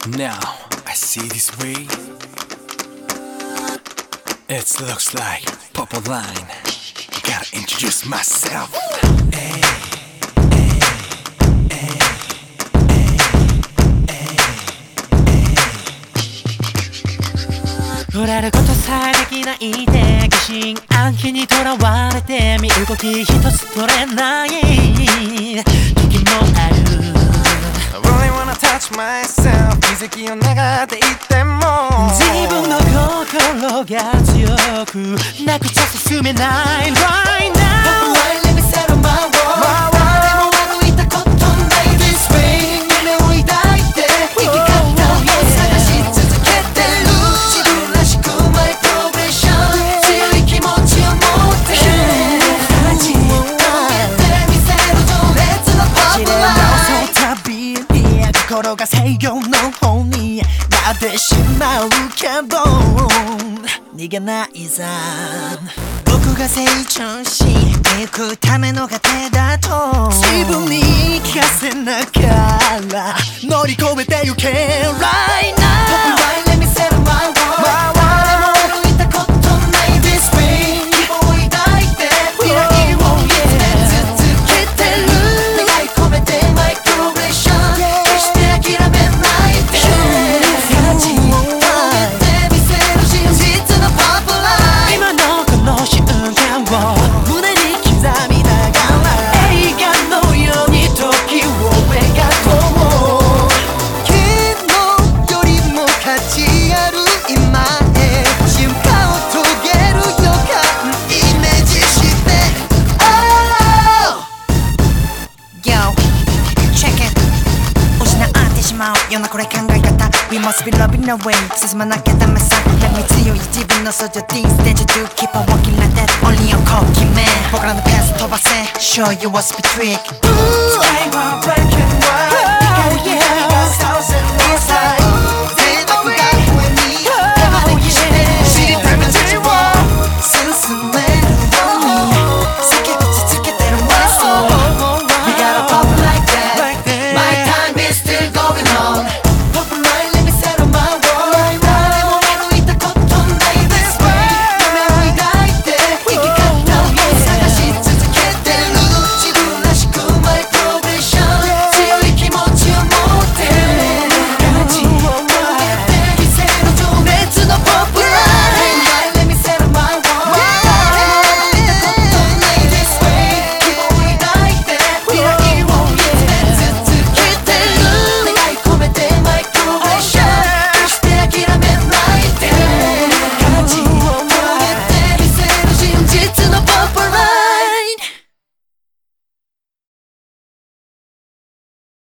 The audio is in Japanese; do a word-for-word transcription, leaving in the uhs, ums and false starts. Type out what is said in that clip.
Now I see this way. It looks like purple line. Gotta introduce myself. Hey, hey, hey, hey, hey, hey. 触れることさえできないで疑心暗鬼にとらわれて身動き一つ取れない危機もある I really wanna touch myself 奇跡を流っていっても自分の心が強くなくちゃ進めない Right now Let me settle my world 誰も歩いたことない This way 夢を抱いて生き方を探し続けてる自分らしくマイプログレッション強い気持ちを持って始めてみせる情熱のパープライそう旅に心が西洋の方になってしまうけど逃げないさ僕が成長していくための過程だと自分に言い聞かせながら乗り越えてゆけ Right now Let me settle my world 誰も歩いたことない This way 希望を抱いて未来を見つめ続けてる願い込めてマイプログレッション決して諦めないで立ち止めてみせる真実のパープライ今のこの瞬間を胸に刻みながら映画のように時を描こう昨日よりも価値ある今へ進化を遂げる予感イメージして Oh Yo, check it 失ってしまうようなこれ考え方 We must be loving the way 進まなきゃダメさLet me 強い自分の素性 Things that you do Keep on walking like that Only をこう決め僕らのペース飛ばせ Show you what's be trick